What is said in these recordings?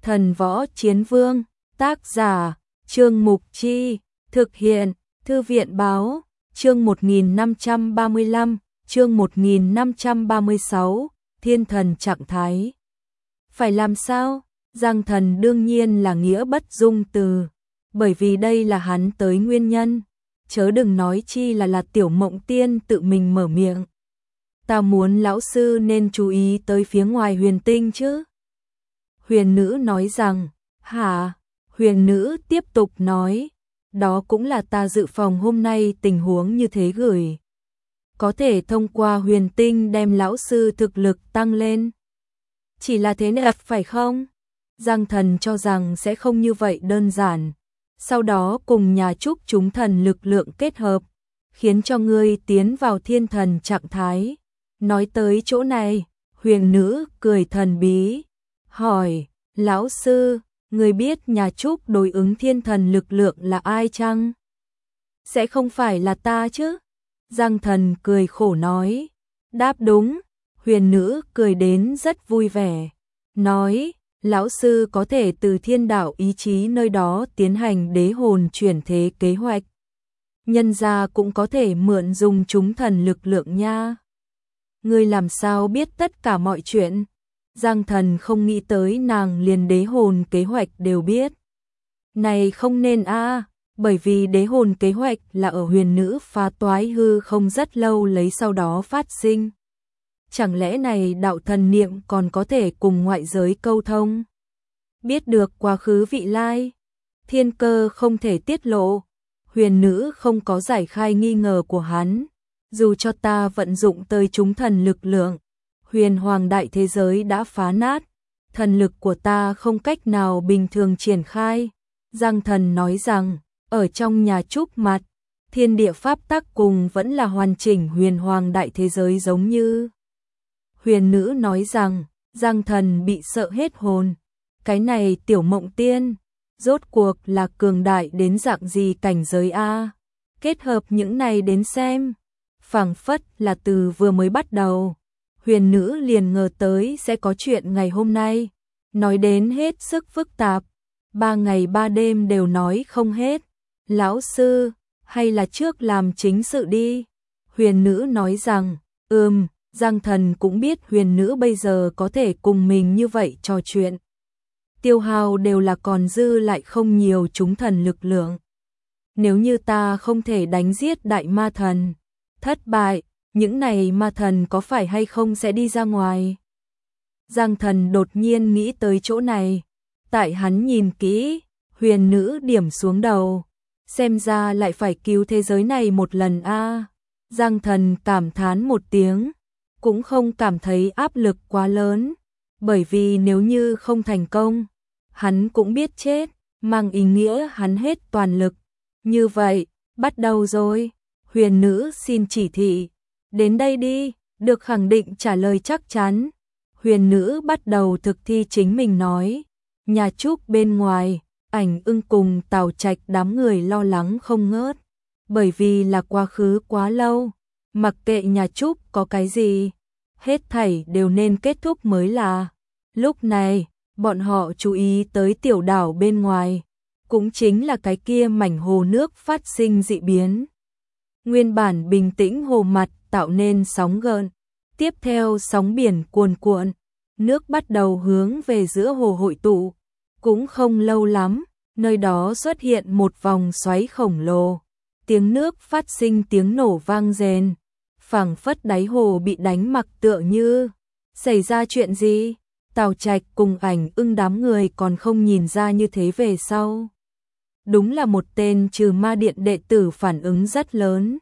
Thần Võ Chiến Vương, tác giả, Trương Mục Chi, thực hiện, Thư viện Báo, chương 1535, chương 1536, Thiên Thần trạng thái. Phải làm sao? Giang Thần đương nhiên là nghĩa bất dung từ, bởi vì đây là hắn tới nguyên nhân, chớ đừng nói chi là Tiểu Mộng Tiên tự mình mở miệng. Ta muốn lão sư nên chú ý tới phía ngoài huyền tinh chứ. Huyền nữ nói rằng, hả? Huyền nữ tiếp tục nói, đó cũng là ta dự phòng hôm nay tình huống như thế gửi. Có thể thông qua huyền tinh đem lão sư thực lực tăng lên. Chỉ là thế này phải không? Giang Thần cho rằng sẽ không như vậy đơn giản. Sau đó cùng nhà Trúc chúng thần lực lượng kết hợp, khiến cho ngươi tiến vào thiên thần trạng thái. Nói tới chỗ này, huyền nữ cười thần bí, hỏi, lão sư, người biết nhà Trúc đối ứng thiên thần lực lượng là ai chăng? Sẽ không phải là ta chứ? Giang Thần cười khổ nói, đáp đúng, huyền nữ cười đến rất vui vẻ, nói, lão sư có thể từ thiên đạo ý chí nơi đó tiến hành đế hồn chuyển thế kế hoạch. Nhân gia cũng có thể mượn dùng chúng thần lực lượng nha. Ngươi làm sao biết tất cả mọi chuyện? Giang Thần không nghĩ tới nàng liền đế hồn kế hoạch đều biết. Này không nên a, bởi vì đế hồn kế hoạch là ở huyền nữ phá toái hư không rất lâu lấy sau đó phát sinh. Chẳng lẽ này đạo thần niệm còn có thể cùng ngoại giới câu thông? Biết được quá khứ vị lai, thiên cơ không thể tiết lộ. Huyền nữ không có giải khai nghi ngờ của hắn. Dù cho ta vận dụng tới chúng thần lực lượng, huyền hoàng đại thế giới đã phá nát, thần lực của ta không cách nào bình thường triển khai. Giang Thần nói rằng, ở trong nhà Trúc mặt, thiên địa pháp tắc cùng vẫn là hoàn chỉnh huyền hoàng đại thế giới giống như. Huyền nữ nói rằng, Giang Thần bị sợ hết hồn. Cái này Tiểu Mộng Tiên, rốt cuộc là cường đại đến dạng gì cảnh giới a? Kết hợp những này đến xem, phảng phất là từ vừa mới bắt đầu, huyền nữ liền ngờ tới sẽ có chuyện ngày hôm nay. Nói đến hết sức phức tạp, 3 ngày 3 đêm đều nói không hết. Lão sư, hay là trước làm chính sự đi. Huyền nữ nói rằng, Giang Thần cũng biết huyền nữ bây giờ có thể cùng mình như vậy trò chuyện. Tiêu hao đều là còn dư lại không nhiều chúng thần lực lượng. Nếu như ta không thể đánh giết đại ma thần, thất bại, những này ma thần có phải hay không sẽ đi ra ngoài? Giang Thần đột nhiên nghĩ tới chỗ này. Tại hắn nhìn kỹ, huyền nữ điểm xuống đầu. Xem ra lại phải cứu thế giới này một lần a. Giang Thần cảm thán một tiếng, cũng không cảm thấy áp lực quá lớn. Bởi vì nếu như không thành công, hắn cũng biết chết, mang ý nghĩa hắn hết toàn lực. Như vậy, bắt đầu rồi. Huyền nữ xin chỉ thị. Đến đây đi, được khẳng định trả lời chắc chắn. Huyền nữ bắt đầu thực thi chính mình nói. Nhà Trúc bên ngoài, Ảnh Ưng cùng Tào Trạch đám người lo lắng không ngớt. Bởi vì là quá khứ quá lâu, mặc kệ nhà Trúc có cái gì, hết thảy đều nên kết thúc mới là. Lúc này, bọn họ chú ý tới tiểu đảo bên ngoài, cũng chính là cái kia mảnh hồ nước phát sinh dị biến. Nguyên bản bình tĩnh hồ mặt tạo nên sóng gợn, tiếp theo sóng biển cuồn cuộn, nước bắt đầu hướng về giữa hồ hội tụ. Cũng không lâu lắm, nơi đó xuất hiện một vòng xoáy khổng lồ, tiếng nước phát sinh tiếng nổ vang rền, phảng phất đáy hồ bị đánh mặc tựa như. Xảy ra chuyện gì? Tào Trạch cùng Ảnh Ưng đám người còn không nhìn ra như thế về sau. Đúng là một tên trừ ma điện đệ tử phản ứng rất lớn.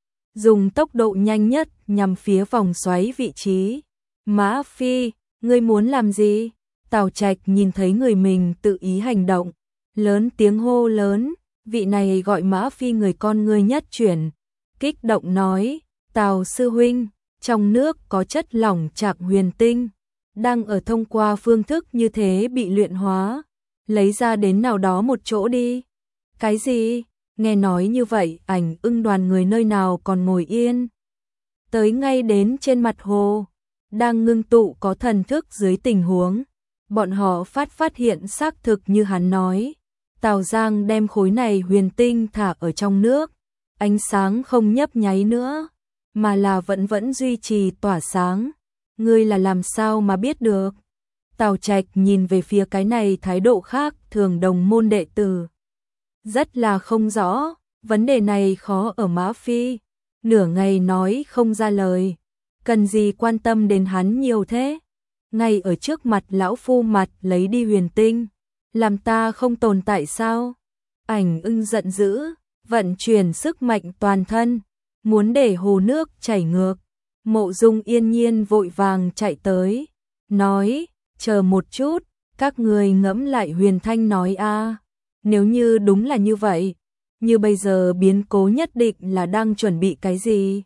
Dùng tốc độ nhanh nhất nhằm phía vòng xoáy vị trí. Mã Phi, ngươi muốn làm gì? Tào Trạch nhìn thấy người mình tự ý hành động, lớn tiếng hô lớn, vị này gọi Mã Phi người con ngươi nhất chuyển. Kích động nói, Tào sư huynh, trong nước có chất lỏng Trạc Huyền Tinh, đang ở thông qua phương thức như thế bị luyện hóa, lấy ra đến nào đó một chỗ đi. Cái gì? Nghe nói như vậy, Ảnh Ưng đoàn người nơi nào còn ngồi yên. Tới ngay đến trên mặt hồ, đang ngưng tụ có thần thức dưới tình huống. Bọn họ phát hiện xác thực như hắn nói. Tào Giang đem khối này huyền tinh thả ở trong nước, ánh sáng không nhấp nháy nữa, mà là vẫn duy trì tỏa sáng. Ngươi là làm sao mà biết được? Tào Trạch nhìn về phía cái này thái độ khác thường đồng môn đệ tử. Rất là không rõ, vấn đề này khó ở Mã Phi. Nửa ngày nói không ra lời. Cần gì quan tâm đến hắn nhiều thế? Ngay ở trước mặt lão phu mặt lấy đi huyền tinh. Làm ta không tồn tại sao? Ảnh Ưng giận dữ, vận chuyển sức mạnh toàn thân, muốn để hồ nước chảy ngược. Mộ Dung Yên Nhiên vội vàng chạy tới, nói, chờ một chút, các người ngẫm lại Huyền Thanh nói a, nếu như đúng là như vậy, như bây giờ biến cố nhất định là đang chuẩn bị cái gì?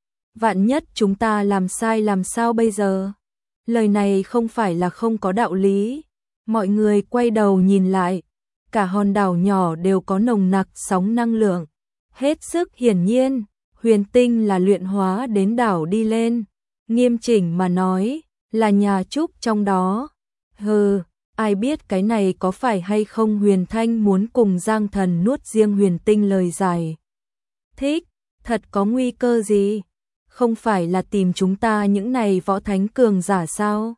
Vạn nhất chúng ta làm sai làm sao bây giờ? Lời này không phải là không có đạo lý. Mọi người quay đầu nhìn lại, cả hòn đảo nhỏ đều có nồng nặc sóng năng lượng. Hết sức hiển nhiên, huyền tinh là luyện hóa đến đảo đi lên. Nghiêm chỉnh mà nói, là nhà Trúc trong đó. Hừ, ai biết cái này có phải hay không? Huyền Thanh muốn cùng Giang Thần nuốt riêng huyền tinh lời giải thích, thật có nguy cơ gì? Không phải là tìm chúng ta những này võ thánh cường giả sao?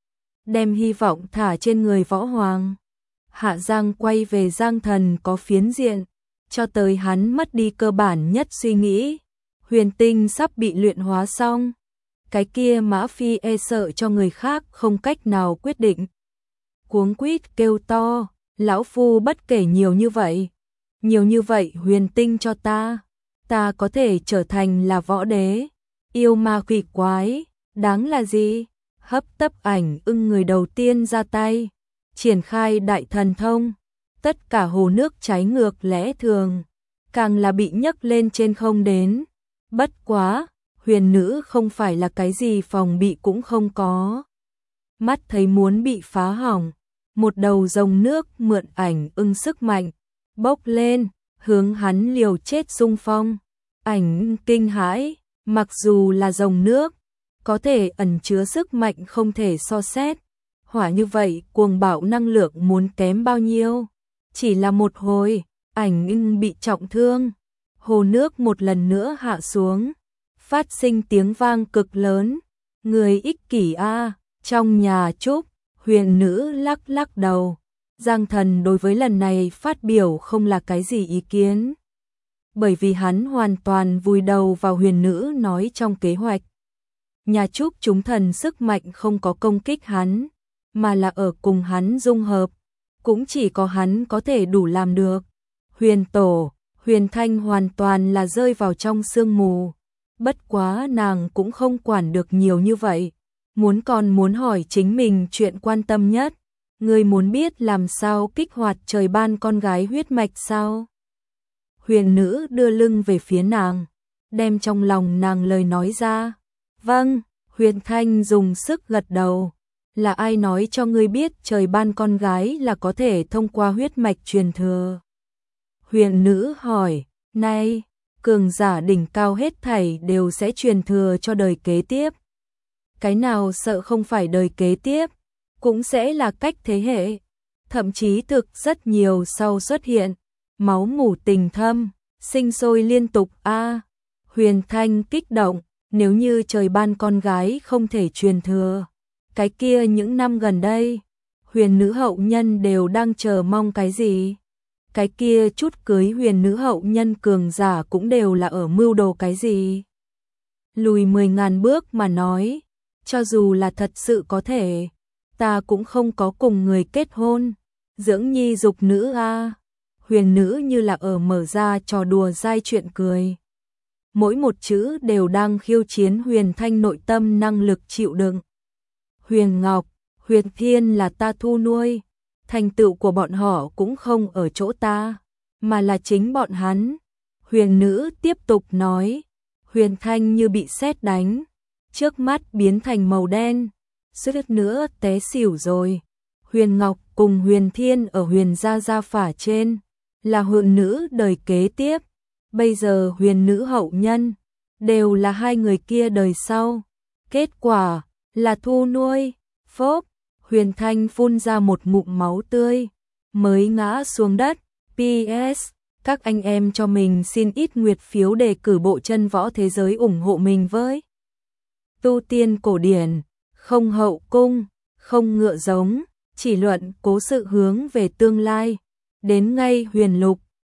Đem hy vọng thả trên người võ hoàng. Hạ Giang quay về Giang Thần có phiến diện, cho tới hắn mất đi cơ bản nhất suy nghĩ. Huyền tinh sắp bị luyện hóa xong. Cái kia Mã Phi e sợ cho người khác không cách nào quyết định. Cuống quýt kêu to, lão phu bất kể nhiều như vậy. Nhiều như vậy huyền tinh cho ta. Ta có thể trở thành là võ đế. Yêu ma quỷ quái, đáng là gì? Hấp tấp Ảnh Ưng người đầu tiên ra tay, triển khai đại thần thông, tất cả hồ nước trái ngược lẽ thường, càng là bị nhấc lên trên không đến. Bất quá, huyền nữ không phải là cái gì phòng bị cũng không có. Mắt thấy muốn bị phá hỏng, một đầu rồng nước mượn Ảnh Ưng sức mạnh, bốc lên, hướng hắn liều chết xung phong. Ảnh kinh hãi, mặc dù là rồng nước, có thể ẩn chứa sức mạnh không thể so xét. Hỏa như vậy cuồng bạo năng lượng muốn kém bao nhiêu? Chỉ là một hồi, Ảnh Ưng bị trọng thương. Hồ nước một lần nữa hạ xuống, phát sinh tiếng vang cực lớn. Người ích kỷ a, trong nhà Trúc, huyền nữ lắc lắc đầu. Giang Thần đối với lần này phát biểu không là cái gì ý kiến. Bởi vì hắn hoàn toàn vùi đầu vào huyền nữ nói trong kế hoạch. Nhà Trúc chúng thần sức mạnh không có công kích hắn, mà là ở cùng hắn dung hợp. Cũng chỉ có hắn có thể đủ làm được. Huyền Tổ, Huyền Thanh hoàn toàn là rơi vào trong sương mù. Bất quá nàng cũng không quản được nhiều như vậy. Muốn hỏi chính mình chuyện quan tâm nhất. Người muốn biết làm sao kích hoạt trời ban con gái huyết mạch sao? Huyền nữ đưa lưng về phía nàng, đem trong lòng nàng lời nói ra. Vâng, Huyền Thanh dùng sức gật đầu. Là ai nói cho ngươi biết trời ban con gái là có thể thông qua huyết mạch truyền thừa? Huyền nữ hỏi, này, cường giả đỉnh cao hết thảy đều sẽ truyền thừa cho đời kế tiếp. Cái nào sợ không phải đời kế tiếp, cũng sẽ là cách thế hệ. Thậm chí thực rất nhiều sau xuất hiện, máu mủ tình thâm, sinh sôi liên tục a. Huyền Thanh kích động, nếu như trời ban con gái không thể truyền thừa, cái kia những năm gần đây, huyền nữ hậu nhân đều đang chờ mong cái gì? Cái kia chút cưới huyền nữ hậu nhân cường giả cũng đều là ở mưu đồ cái gì? Lùi 10.000 bước mà nói, cho dù là thật sự có thể, ta cũng không có cùng người kết hôn, dưỡng nhi dục nữ a. Huyền nữ như là ở mở ra trò đùa dai chuyện cười. Mỗi một chữ đều đang khiêu chiến Huyền Thanh nội tâm năng lực chịu đựng. Huyền Ngọc, Huyền Thiên là ta thu nuôi, thành tựu của bọn họ cũng không ở chỗ ta, mà là chính bọn hắn. Huyền nữ tiếp tục nói, Huyền Thanh như bị sét đánh, trước mắt biến thành màu đen, suýt nữa té xỉu rồi. Huyền Ngọc cùng Huyền Thiên ở Huyền gia phả trên, là huyền nữ đời kế tiếp. Bây giờ huyền nữ hậu nhân, đều là hai người kia đời sau. Kết quả là thu nuôi, phốp, Huyền Thanh phun ra một ngụm máu tươi, mới ngã xuống đất. PS, các anh em cho mình xin ít nguyệt phiếu để cử bộ chân võ thế giới ủng hộ mình với. Tu tiên cổ điển, không hậu cung, không ngựa giống, chỉ luận cố sự hướng về tương lai. Đến ngay Huyền Lục,